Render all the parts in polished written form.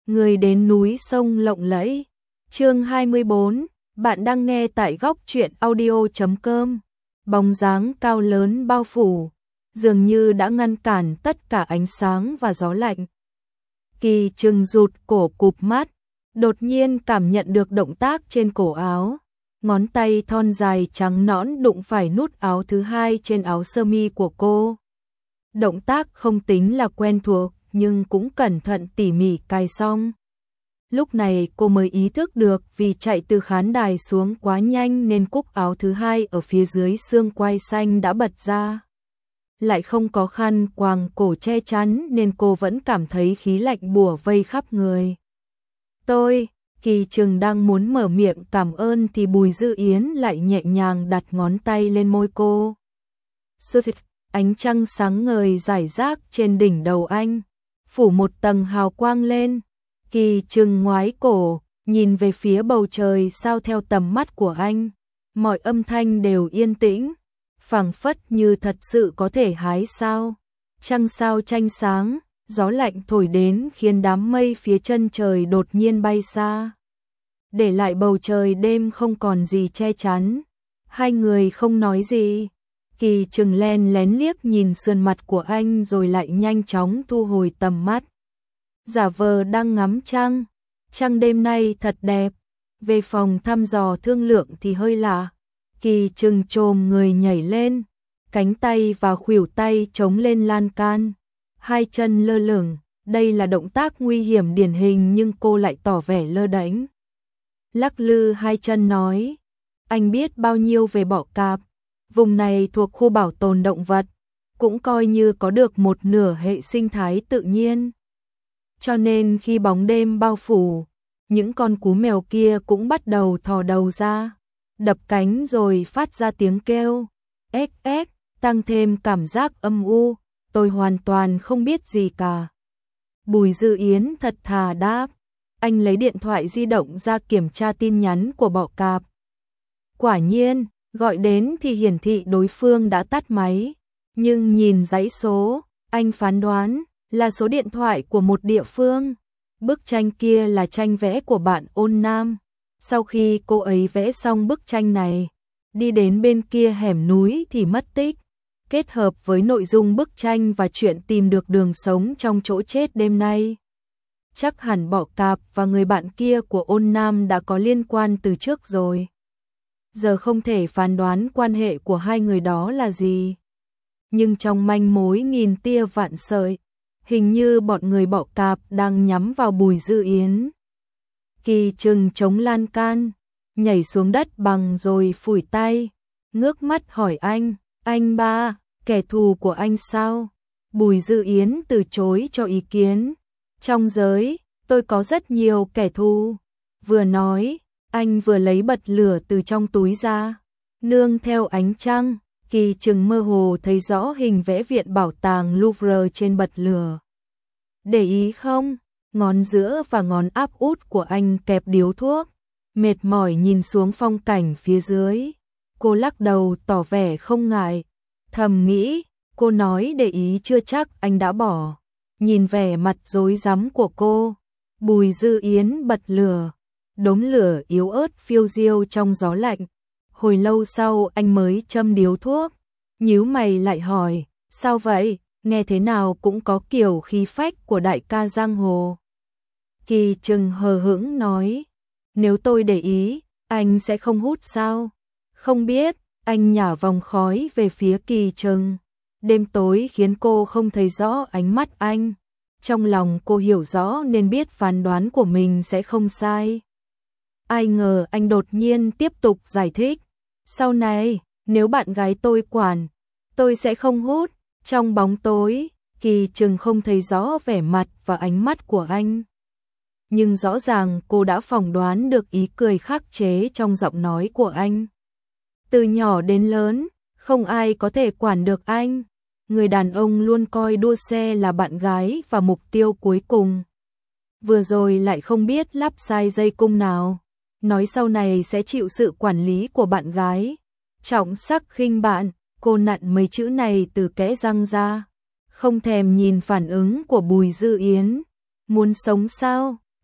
người đến núi sông lộng lẫy. Chương 24, bạn đang nghe tại góc truyện audio.com. Bóng dáng cao lớn bao phủ, dường như đã ngăn cản tất cả ánh sáng và gió lạnh. Kỳ Trừng rụt cổ cụp mắt, đột nhiên cảm nhận được động tác trên cổ áo. Ngón tay thon dài trắng nõn đụng phải nút áo thứ hai trên áo sơ mi của cô. Động tác không tính là quen thuộc, nhưng cũng cẩn thận tỉ mỉ cài xong. Lúc này cô mới ý thức được vì chạy từ khán đài xuống quá nhanh nên cúc áo thứ hai ở phía dưới xương quai xanh đã bật ra. Lại không có khăn quàng cổ che chắn nên cô vẫn cảm thấy khí lạnh bủa vây khắp người. Kỳ Trừng đang muốn mở miệng cảm ơn thì Bùi Dư Yến lại nhẹ nhàng đặt ngón tay lên môi cô. Ánh trăng sáng ngời rải rác trên đỉnh đầu anh, phủ một tầng hào quang lên. Kỳ Trừng ngoái cổ, nhìn về phía bầu trời sao theo tầm mắt của anh. Mọi âm thanh đều yên tĩnh, phảng phất như thật sự có thể hái sao. Trăng sao tranh sáng, gió lạnh thổi đến khiến đám mây phía chân trời đột nhiên bay xa, để lại bầu trời đêm không còn gì che chắn. Hai người không nói gì. Kỳ Trừng len lén liếc nhìn sườn mặt của anh rồi lại nhanh chóng thu hồi tầm mắt. Giả vờ đang ngắm trăng. Trăng đêm nay thật đẹp. Về phòng thăm dò thương lượng thì hơi lạ. Kỳ Trừng chồm người nhảy lên, cánh tay và khuỷu tay chống lên lan can, hai chân lơ lửng. Đây là động tác nguy hiểm điển hình nhưng cô lại tỏ vẻ lơ đễnh. Lắc lư hai chân nói, anh biết bao nhiêu về bọ cạp. Vùng này thuộc khu bảo tồn động vật, cũng coi như có được một nửa hệ sinh thái tự nhiên. Cho nên khi bóng đêm bao phủ, những con cú mèo kia cũng bắt đầu thò đầu ra, đập cánh rồi phát ra tiếng kêu ếch ếch, tăng thêm cảm giác âm u. Tôi hoàn toàn không biết gì cả. Bùi Dư Yến thật thà đáp. Anh lấy điện thoại di động ra kiểm tra tin nhắn của bọ cạp. Quả nhiên, gọi đến thì hiển thị đối phương đã tắt máy, nhưng nhìn dãy số, anh phán đoán là số điện thoại của một địa phương. Bức tranh kia là tranh vẽ của bạn Ôn Nam. Sau khi cô ấy vẽ xong bức tranh này, đi đến bên kia hẻm núi thì mất tích. Kết hợp với nội dung bức tranh và chuyện tìm được đường sống trong chỗ chết đêm nay, chắc hẳn bọ cạp và người bạn kia của Ôn Nam đã có liên quan từ trước rồi. Giờ không thể phán đoán quan hệ của hai người đó là gì, nhưng trong manh mối nghìn tia vạn sợi, hình như bọn người bọ cạp đang nhắm vào Bùi Dư Yến. Kỳ Trừng chống lan can, nhảy xuống đất bằng rồi phủi tay, ngước mắt hỏi anh ba, kẻ thù của anh sao? Bùi Dư Yến từ chối cho ý kiến. Trong giới, tôi có rất nhiều kẻ thù. Vừa nói, anh vừa lấy bật lửa từ trong túi ra. Nương theo ánh trăng, Kỳ Trừng mơ hồ thấy rõ hình vẽ viện bảo tàng Louvre trên bật lửa. Để ý không? Ngón giữa và ngón áp út của anh kẹp điếu thuốc, mệt mỏi nhìn xuống phong cảnh phía dưới. Cô lắc đầu tỏ vẻ không ngại, thầm nghĩ, cô nói để ý chưa chắc anh đã bỏ. Nhìn vẻ mặt rối rắm của cô, Bùi Dư Yến bật lửa, đốm lửa yếu ớt phiêu diêu trong gió lạnh. Hồi lâu sau anh mới châm điếu thuốc, nhíu mày lại hỏi, sao vậy, nghe thế nào cũng có kiểu khí phách của đại ca giang hồ. Kỳ Trừng hờ hững nói, nếu tôi để ý, anh sẽ không hút sao? Không biết, anh nhả vòng khói về phía Kỳ Trừng. Đêm tối khiến cô không thấy rõ ánh mắt anh. Trong lòng cô hiểu rõ nên biết phán đoán của mình sẽ không sai. Ai ngờ anh đột nhiên tiếp tục giải thích. Sau này, nếu bạn gái tôi quản, tôi sẽ không hút. Trong bóng tối, Kỳ Trừng không thấy rõ vẻ mặt và ánh mắt của anh. Nhưng rõ ràng cô đã phỏng đoán được ý cười khắc chế trong giọng nói của anh. Từ nhỏ đến lớn, không ai có thể quản được anh. Người đàn ông luôn coi đua xe là bạn gái và mục tiêu cuối cùng. Vừa rồi lại không biết lắp sai dây cung nào. Nói sau này sẽ chịu sự quản lý của bạn gái. Trọng sắc khinh bạn, cô nặn mấy chữ này từ kẽ răng ra. Không thèm nhìn phản ứng của Bùi Dư Yến. Muốn sống sao?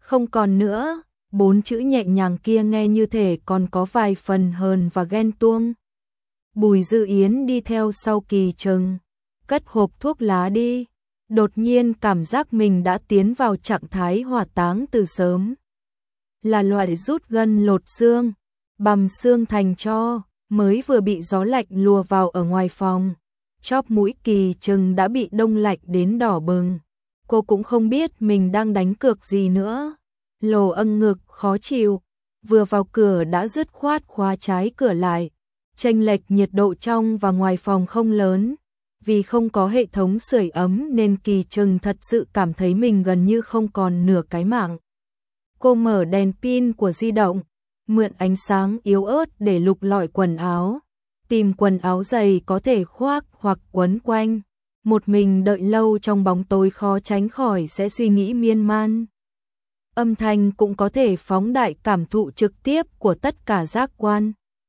Không còn nữa, 4 chữ nhẹ nhàng kia nghe như thể còn có vài phần hờn và ghen tuông. Bùi Dư Yến đi theo sau Kỳ Trừng, cất hộp thuốc lá đi. Đột nhiên cảm giác mình đã tiến vào trạng thái hỏa táng từ sớm. Là loại rút gân lột xương, bằm xương thành tro, mới vừa bị gió lạnh lùa vào ở ngoài phòng. Chóp mũi Kỳ Trừng đã bị đông lạnh đến đỏ bừng. Cô cũng không biết mình đang đánh cược gì nữa. Lồ âng ngực khó chịu, vừa vào cửa đã dứt khoát khóa trái cửa lại. Chênh lệch nhiệt độ trong và ngoài phòng không lớn. Vì không có hệ thống sưởi ấm nên Kỳ Trừng thật sự cảm thấy mình gần như không còn nửa cái mạng. Cô mở đèn pin của di động, mượn ánh sáng yếu ớt để lục lọi quần áo. Tìm quần áo dày có thể khoác hoặc quấn quanh. Một mình đợi lâu trong bóng tối khó tránh khỏi sẽ suy nghĩ miên man. Âm thanh cũng có thể phóng đại cảm thụ trực tiếp của tất cả giác quan.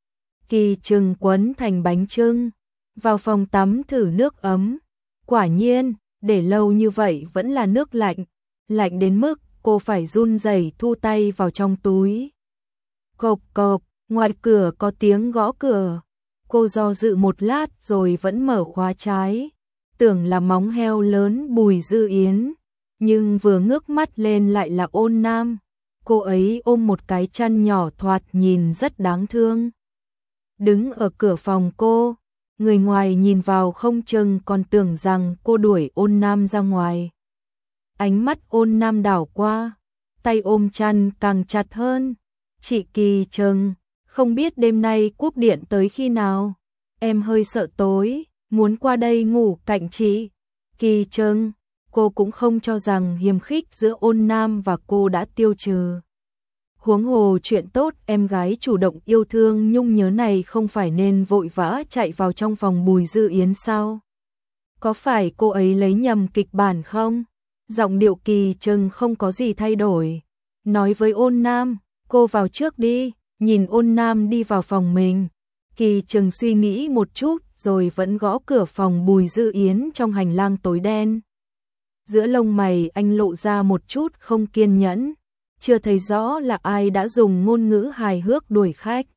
Kỳ Trừng quấn thành bánh chưng, vào phòng tắm thử nước ấm. Quả nhiên, để lâu như vậy vẫn là nước lạnh, lạnh đến mức cô phải run rẩy thu tay vào trong túi. Cộp cộp, ngoài cửa có tiếng gõ cửa. Cô do dự một lát rồi vẫn mở khóa trái. Tưởng là móng heo lớn Bùi Dư Yến, nhưng vừa ngước mắt lên lại là Ôn Nam. Cô ấy ôm một cái chăn nhỏ thoạt nhìn rất đáng thương. Đứng ở cửa phòng cô, người ngoài nhìn vào không chừng còn tưởng rằng cô đuổi Ôn Nam ra ngoài. Ánh mắt Ôn Nam đảo qua, tay ôm chăn càng chặt hơn. Chị Kỳ Trừng, không biết đêm nay cúp điện tới khi nào? Em hơi sợ tối, muốn qua đây ngủ cạnh chị. Kỳ Trừng, cô cũng không cho rằng hiềm khích giữa Ôn Nam và cô đã tiêu trừ. Huống hồ chuyện tốt em gái chủ động yêu thương nhung nhớ này không phải nên vội vã chạy vào trong phòng Bùi Dư Yến sao? Có phải cô ấy lấy nhầm kịch bản không? Giọng điệu Kỳ Trừng không có gì thay đổi. Nói với Ôn Nam, cô vào trước đi. Nhìn Ôn Nam đi vào phòng mình, Kỳ Trừng suy nghĩ một chút rồi vẫn gõ cửa phòng Bùi Dư Yến trong hành lang tối đen. Giữa lông mày anh lộ ra một chút không kiên nhẫn, chưa thấy rõ là ai đã dùng ngôn ngữ hài hước đuổi khách.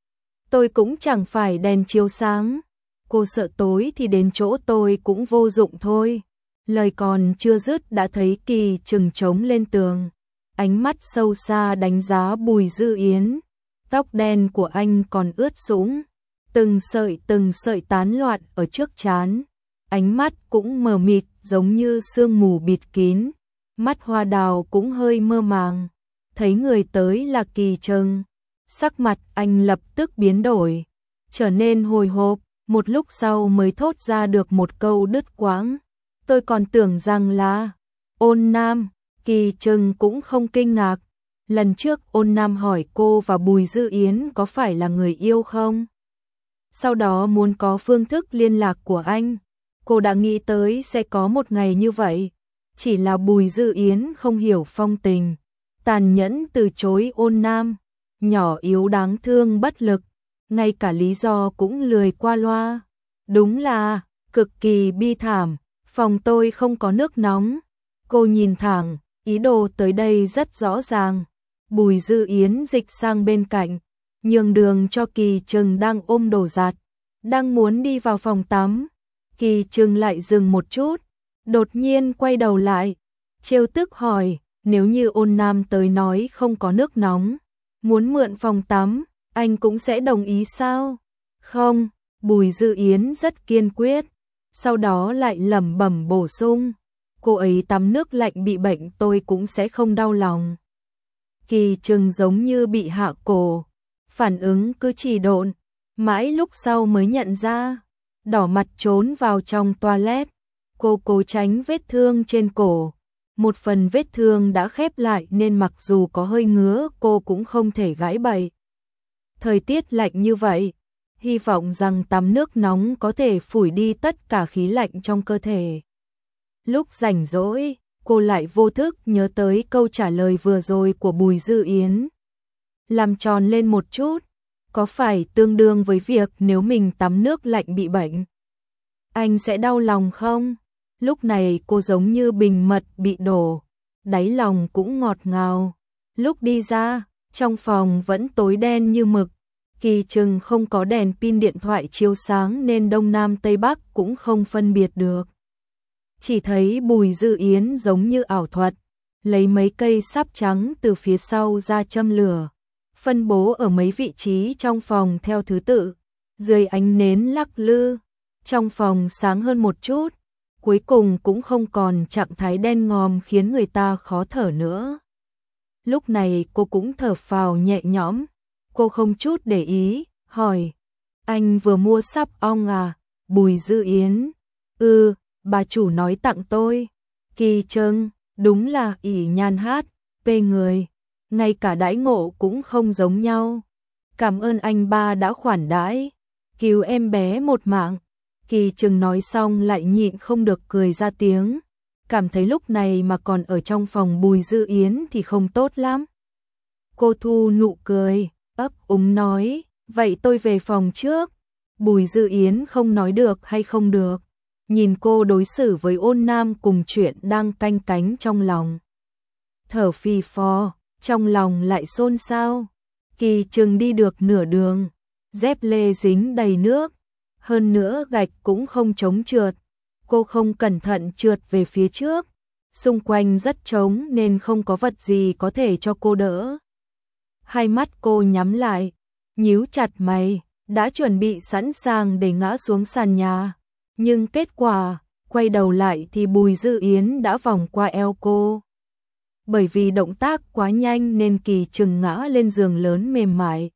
Tôi cũng chẳng phải đèn chiếu sáng, cô sợ tối thì đến chỗ tôi cũng vô dụng thôi. Lời còn chưa dứt đã thấy Kỳ Trừng trống lên tường, ánh mắt sâu xa đánh giá Bùi Dư Yến. Tóc đen của anh còn ướt sũng, từng sợi tán loạn ở trước trán. Ánh mắt cũng mờ mịt giống như sương mù bịt kín. Mắt hoa đào cũng hơi mơ màng. Thấy người tới là Kỳ Trừng, sắc mặt anh lập tức biến đổi, trở nên hồi hộp, một lúc sau mới thốt ra được một câu đứt quãng. Tôi còn tưởng rằng là Ôn Nam. Kỳ Trừng cũng không kinh ngạc. Lần trước Ôn Nam hỏi cô và Bùi Dư Yến có phải là người yêu không? Sau đó muốn có phương thức liên lạc của anh. Cô đã nghĩ tới sẽ có một ngày như vậy. Chỉ là Bùi Dư Yến không hiểu phong tình, tàn nhẫn từ chối Ôn Nam. Nhỏ yếu đáng thương bất lực, ngay cả lý do cũng lười qua loa. Đúng là cực kỳ bi thảm. Phòng tôi không có nước nóng. Cô nhìn thẳng, ý đồ tới đây rất rõ ràng. Bùi Dư Yến dịch sang bên cạnh, nhường đường cho Kỳ Trừng đang ôm đồ giặt, đang muốn đi vào phòng tắm. Kỳ Trừng lại dừng một chút, đột nhiên quay đầu lại, trêu tức hỏi, nếu như Ôn Nam tới nói không có nước nóng, muốn mượn phòng tắm, anh cũng sẽ đồng ý sao? Không, Bùi Dư Yến rất kiên quyết, sau đó lại lẩm bẩm bổ sung, cô ấy tắm nước lạnh bị bệnh tôi cũng sẽ không đau lòng. Kỳ Trừng giống như bị hạ cổ, phản ứng cứ trì độn, mãi lúc sau mới nhận ra, đỏ mặt trốn vào trong toilet. Cô cố tránh vết thương trên cổ, một phần vết thương đã khép lại nên mặc dù có hơi ngứa cô cũng không thể gãi bậy. Thời tiết lạnh như vậy, hy vọng rằng tắm nước nóng có thể phủi đi tất cả khí lạnh trong cơ thể. Lúc rảnh rỗi, cô lại vô thức nhớ tới câu trả lời vừa rồi của Bùi Dư Yến. Làm tròn lên một chút, có phải tương đương với việc nếu mình tắm nước lạnh bị bệnh, anh sẽ đau lòng không? Lúc này cô giống như bình mật bị đổ, đáy lòng cũng ngọt ngào. Lúc đi ra, trong phòng vẫn tối đen như mực. Kỳ Trừng không có đèn pin điện thoại chiếu sáng nên đông nam tây bắc cũng không phân biệt được. Chỉ thấy Bùi Dư Yến giống như ảo thuật, lấy mấy cây sáp trắng từ phía sau ra châm lửa, phân bố ở mấy vị trí trong phòng theo thứ tự, dưới ánh nến lắc lư, trong phòng sáng hơn một chút, cuối cùng cũng không còn trạng thái đen ngòm khiến người ta khó thở nữa. Lúc này cô cũng thở phào nhẹ nhõm, cô không chút để ý, hỏi, anh vừa mua sáp ong à? Bùi Dư Yến, bà chủ nói tặng tôi. Kỳ Trừng, đúng là ỷ nhan hát, pê người, ngay cả đãi ngộ cũng không giống nhau. Cảm ơn anh ba đã khoản đãi, cứu em bé một mạng. Kỳ Trừng nói xong lại nhịn không được cười ra tiếng, cảm thấy lúc này mà còn ở trong phòng Bùi Dư Yến thì không tốt lắm. Cô thu nụ cười, ấp úng nói, vậy tôi về phòng trước. Bùi Dư Yến không nói được hay không được, nhìn cô đối xử với Ôn Nam cùng chuyện đang canh cánh trong lòng. Thở phì phò, trong lòng lại xôn xao. Kỳ Trừng đi được nửa đường, dép lê dính đầy nước, hơn nữa gạch cũng không chống trượt. Cô không cẩn thận trượt về phía trước, xung quanh rất trống nên không có vật gì có thể cho cô đỡ. Hai mắt cô nhắm lại, nhíu chặt mày, đã chuẩn bị sẵn sàng để ngã xuống sàn nhà. Nhưng kết quả, quay đầu lại thì Bùi Dư Yến đã vòng qua eo cô. Bởi vì động tác quá nhanh nên Kỳ Trừng ngã lên giường lớn mềm mại.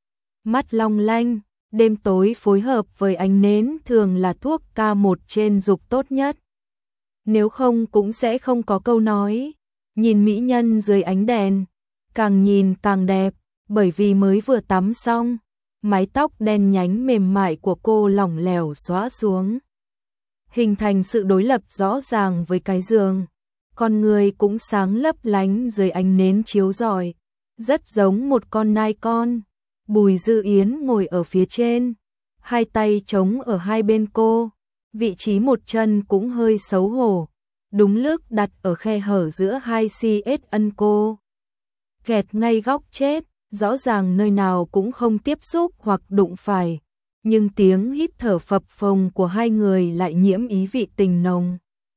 Mắt long lanh, đêm tối phối hợp với ánh nến thường là thuốc K1 trên dục tốt nhất. Nếu không cũng sẽ không có câu nói, nhìn mỹ nhân dưới ánh đèn, càng nhìn càng đẹp, bởi vì mới vừa tắm xong, mái tóc đen nhánh mềm mại của cô lỏng lẻo xõa xuống, hình thành sự đối lập rõ ràng với cái giường. Con người cũng sáng lấp lánh dưới ánh nến chiếu rọi, rất giống một con nai con. Bùi Dư Yến ngồi ở phía trên, hai tay chống ở hai bên cô, vị trí một chân cũng hơi xấu hổ, đúng lúc đặt ở khe hở giữa hai CSN cô. Kẹt ngay góc chết, rõ ràng nơi nào cũng không tiếp xúc hoặc đụng phải, nhưng tiếng hít thở phập phồng của hai người lại nhiễm ý vị tình nồng.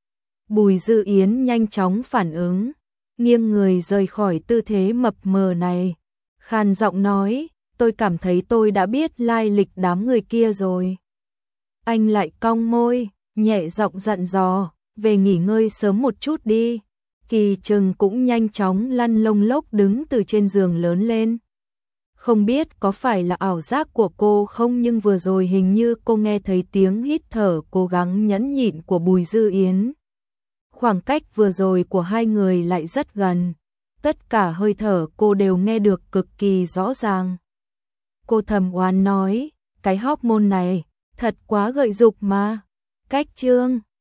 Bùi Dư Yến nhanh chóng phản ứng, nghiêng người rời khỏi tư thế mập mờ này, khàn giọng nói, tôi cảm thấy tôi đã biết lai lịch đám người kia rồi. Anh lại cong môi, nhẹ giọng dặn dò, về nghỉ ngơi sớm một chút đi. Kỳ Trừng cũng nhanh chóng lăn lông lốc đứng từ trên giường lớn lên. Không biết có phải là ảo giác của cô không, nhưng vừa rồi hình như cô nghe thấy tiếng hít thở cố gắng nhẫn nhịn của Bùi Dư Yến. Khoảng cách vừa rồi của hai người lại rất gần, tất cả hơi thở cô đều nghe được cực kỳ rõ ràng. Cô thầm oán nói, cái hormone này thật quá gợi dục mà. Cách chương